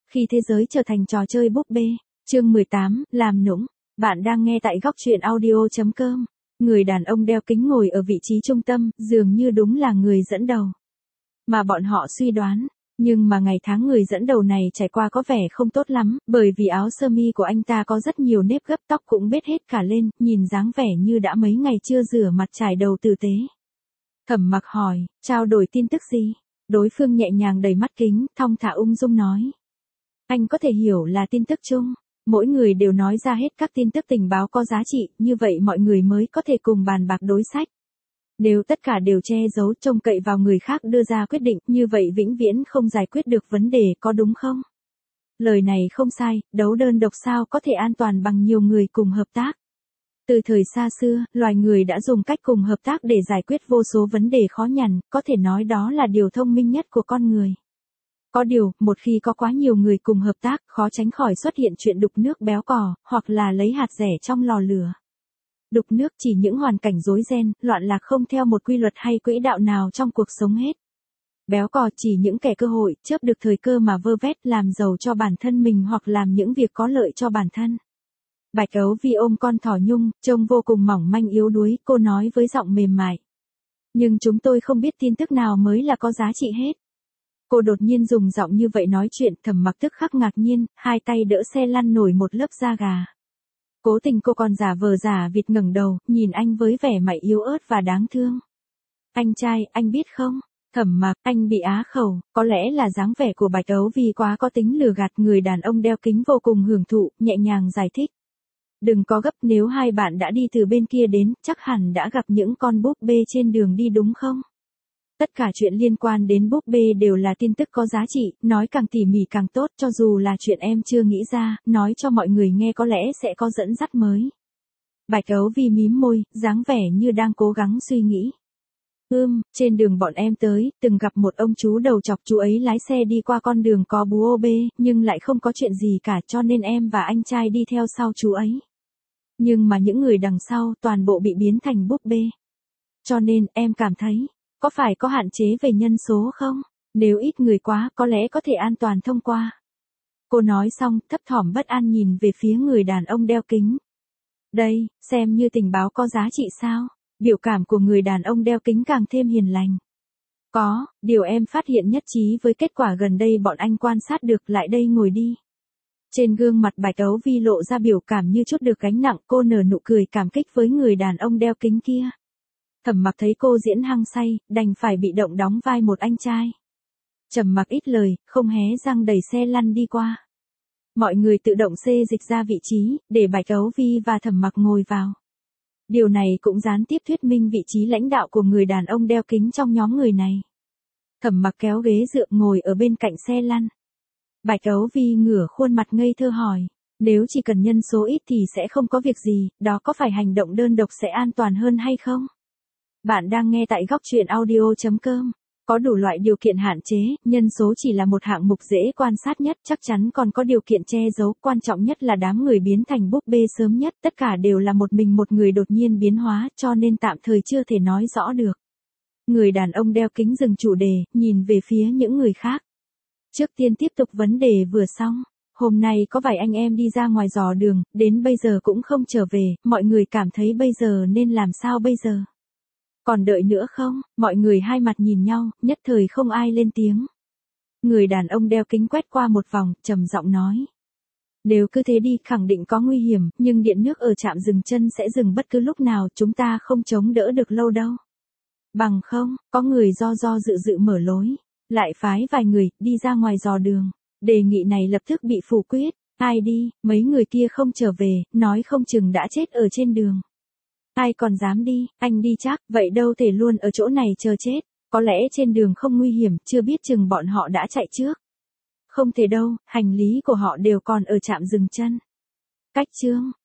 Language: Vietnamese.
Khi thế giới trở thành trò chơi búp bê. Chương 18, làm nũng. Bạn đang nghe tại góc truyện audio.com. Người đàn ông đeo kính ngồi ở vị trí trung tâm, dường như đúng là người dẫn đầu mà bọn họ suy đoán. Nhưng mà ngày tháng người dẫn đầu này trải qua có vẻ không tốt lắm, bởi vì áo sơ mi của anh ta có rất nhiều nếp gấp, tóc cũng bết hết cả lên, nhìn dáng vẻ như đã mấy ngày chưa rửa mặt trải đầu tử tế. Thẩm Mặc hỏi, trao đổi tin tức gì? Đối phương nhẹ nhàng đẩy mắt kính, thong thả ung dung nói. Anh có thể hiểu là tin tức chung. Mỗi người đều nói ra hết các tin tức tình báo có giá trị, như vậy mọi người mới có thể cùng bàn bạc đối sách. Nếu tất cả đều che giấu, trông cậy vào người khác đưa ra quyết định, như vậy vĩnh viễn không giải quyết được vấn đề, có đúng không? Lời này không sai, đấu đơn độc sao có thể an toàn bằng nhiều người cùng hợp tác. Từ thời xa xưa, loài người đã dùng cách cùng hợp tác để giải quyết vô số vấn đề khó nhằn, có thể nói đó là điều thông minh nhất của con người. Có điều, một khi có quá nhiều người cùng hợp tác, khó tránh khỏi xuất hiện chuyện đục nước béo cò, hoặc là lấy hạt rẻ trong lò lửa. Đục nước chỉ những hoàn cảnh rối ren, loạn lạc không theo một quy luật hay quỹ đạo nào trong cuộc sống hết. Béo cò chỉ những kẻ cơ hội, chớp được thời cơ mà vơ vét làm giàu cho bản thân mình hoặc làm những việc có lợi cho bản thân. Bạch Ấu Vi ôm con thỏ nhung, trông vô cùng mỏng manh yếu đuối, cô nói với giọng mềm mại. Nhưng chúng tôi không biết tin tức nào mới là có giá trị hết. Cô đột nhiên dùng giọng như vậy nói chuyện, Thẩm Mặc tức khắc ngạc nhiên, hai tay đỡ xe lăn nổi một lớp da gà. Cố tình cô còn giả vờ giả vịt ngẩng đầu, nhìn anh với vẻ mặt yếu ớt và đáng thương. Anh trai, anh biết không? Thẩm Mặc, anh bị á khẩu, có lẽ là dáng vẻ của Bạch Ấu Vi quá có tính lừa gạt. Người đàn ông đeo kính vô cùng hưởng thụ, nhẹ nhàng giải thích. Đừng có gấp, nếu hai bạn đã đi từ bên kia đến, chắc hẳn đã gặp những con búp bê trên đường đi đúng không? Tất cả chuyện liên quan đến búp bê đều là tin tức có giá trị, nói càng tỉ mỉ càng tốt, cho dù là chuyện em chưa nghĩ ra, nói cho mọi người nghe có lẽ sẽ có dẫn dắt mới. Bạch Ấu Vi mím môi, dáng vẻ như đang cố gắng suy nghĩ. Trên đường bọn em tới, từng gặp một ông chú đầu chọc, chú ấy lái xe đi qua con đường có búa bê, nhưng lại không có chuyện gì cả, cho nên em và anh trai đi theo sau chú ấy. Nhưng mà những người đằng sau toàn bộ bị biến thành búp bê. Cho nên em cảm thấy, có phải có hạn chế về nhân số không? Nếu ít người quá, có lẽ có thể an toàn thông qua. Cô nói xong, thấp thỏm bất an nhìn về phía người đàn ông đeo kính. Đây, xem như tình báo có giá trị sao? Biểu cảm của người đàn ông đeo kính càng thêm hiền lành. Có, điều em phát hiện nhất trí với kết quả gần đây bọn anh quan sát được, lại đây ngồi đi. Trên gương mặt Bạch Ấu Vi lộ ra biểu cảm như chút được gánh nặng, cô nở nụ cười cảm kích với người đàn ông đeo kính kia. Thẩm Mặc thấy cô diễn hăng say, đành phải bị động đóng vai một anh trai. Trầm mặc ít lời, không hé răng đẩy xe lăn đi qua. Mọi người tự động xê dịch ra vị trí, để Bạch Ấu Vi và Thẩm Mặc ngồi vào. Điều này cũng gián tiếp thuyết minh vị trí lãnh đạo của người đàn ông đeo kính trong nhóm người này. Thẩm Mặc kéo ghế dựa ngồi ở bên cạnh xe lăn. Bạch Ấu Vi ngửa khuôn mặt ngây thơ hỏi, nếu chỉ cần nhân số ít thì sẽ không có việc gì, đó có phải hành động đơn độc sẽ an toàn hơn hay không? Bạn đang nghe tại góc truyện audio.com. Có đủ loại điều kiện hạn chế, nhân số chỉ là một hạng mục dễ quan sát nhất, chắc chắn còn có điều kiện che giấu, quan trọng nhất là đám người biến thành búp bê sớm nhất, tất cả đều là một người đột nhiên biến hóa, cho nên tạm thời chưa thể nói rõ được. Người đàn ông đeo kính dừng chủ đề, nhìn về phía những người khác. Trước tiên tiếp tục vấn đề vừa xong. Hôm nay có vài anh em đi ra ngoài dò đường, đến bây giờ cũng không trở về, mọi người cảm thấy bây giờ nên làm sao bây giờ? Còn đợi nữa không? Mọi người hai mặt nhìn nhau, nhất thời không ai lên tiếng. Người đàn ông đeo kính quét qua một vòng, trầm giọng nói. Nếu cứ thế đi, khẳng định có nguy hiểm, nhưng điện nước ở trạm dừng chân sẽ dừng bất cứ lúc nào, chúng ta không chống đỡ được lâu đâu. Bằng không, có người do dự mở lối, lại phái vài người, đi ra ngoài dò đường. Đề nghị này lập tức bị phủ quyết. Ai đi, mấy người kia không trở về, nói không chừng đã chết ở trên đường. Ai còn dám đi, anh đi chắc, vậy đâu thể luôn ở chỗ này chờ chết. Có lẽ trên đường không nguy hiểm, chưa biết chừng bọn họ đã chạy trước. Không thể đâu, hành lý của họ đều còn ở trạm dừng chân. Cách chương,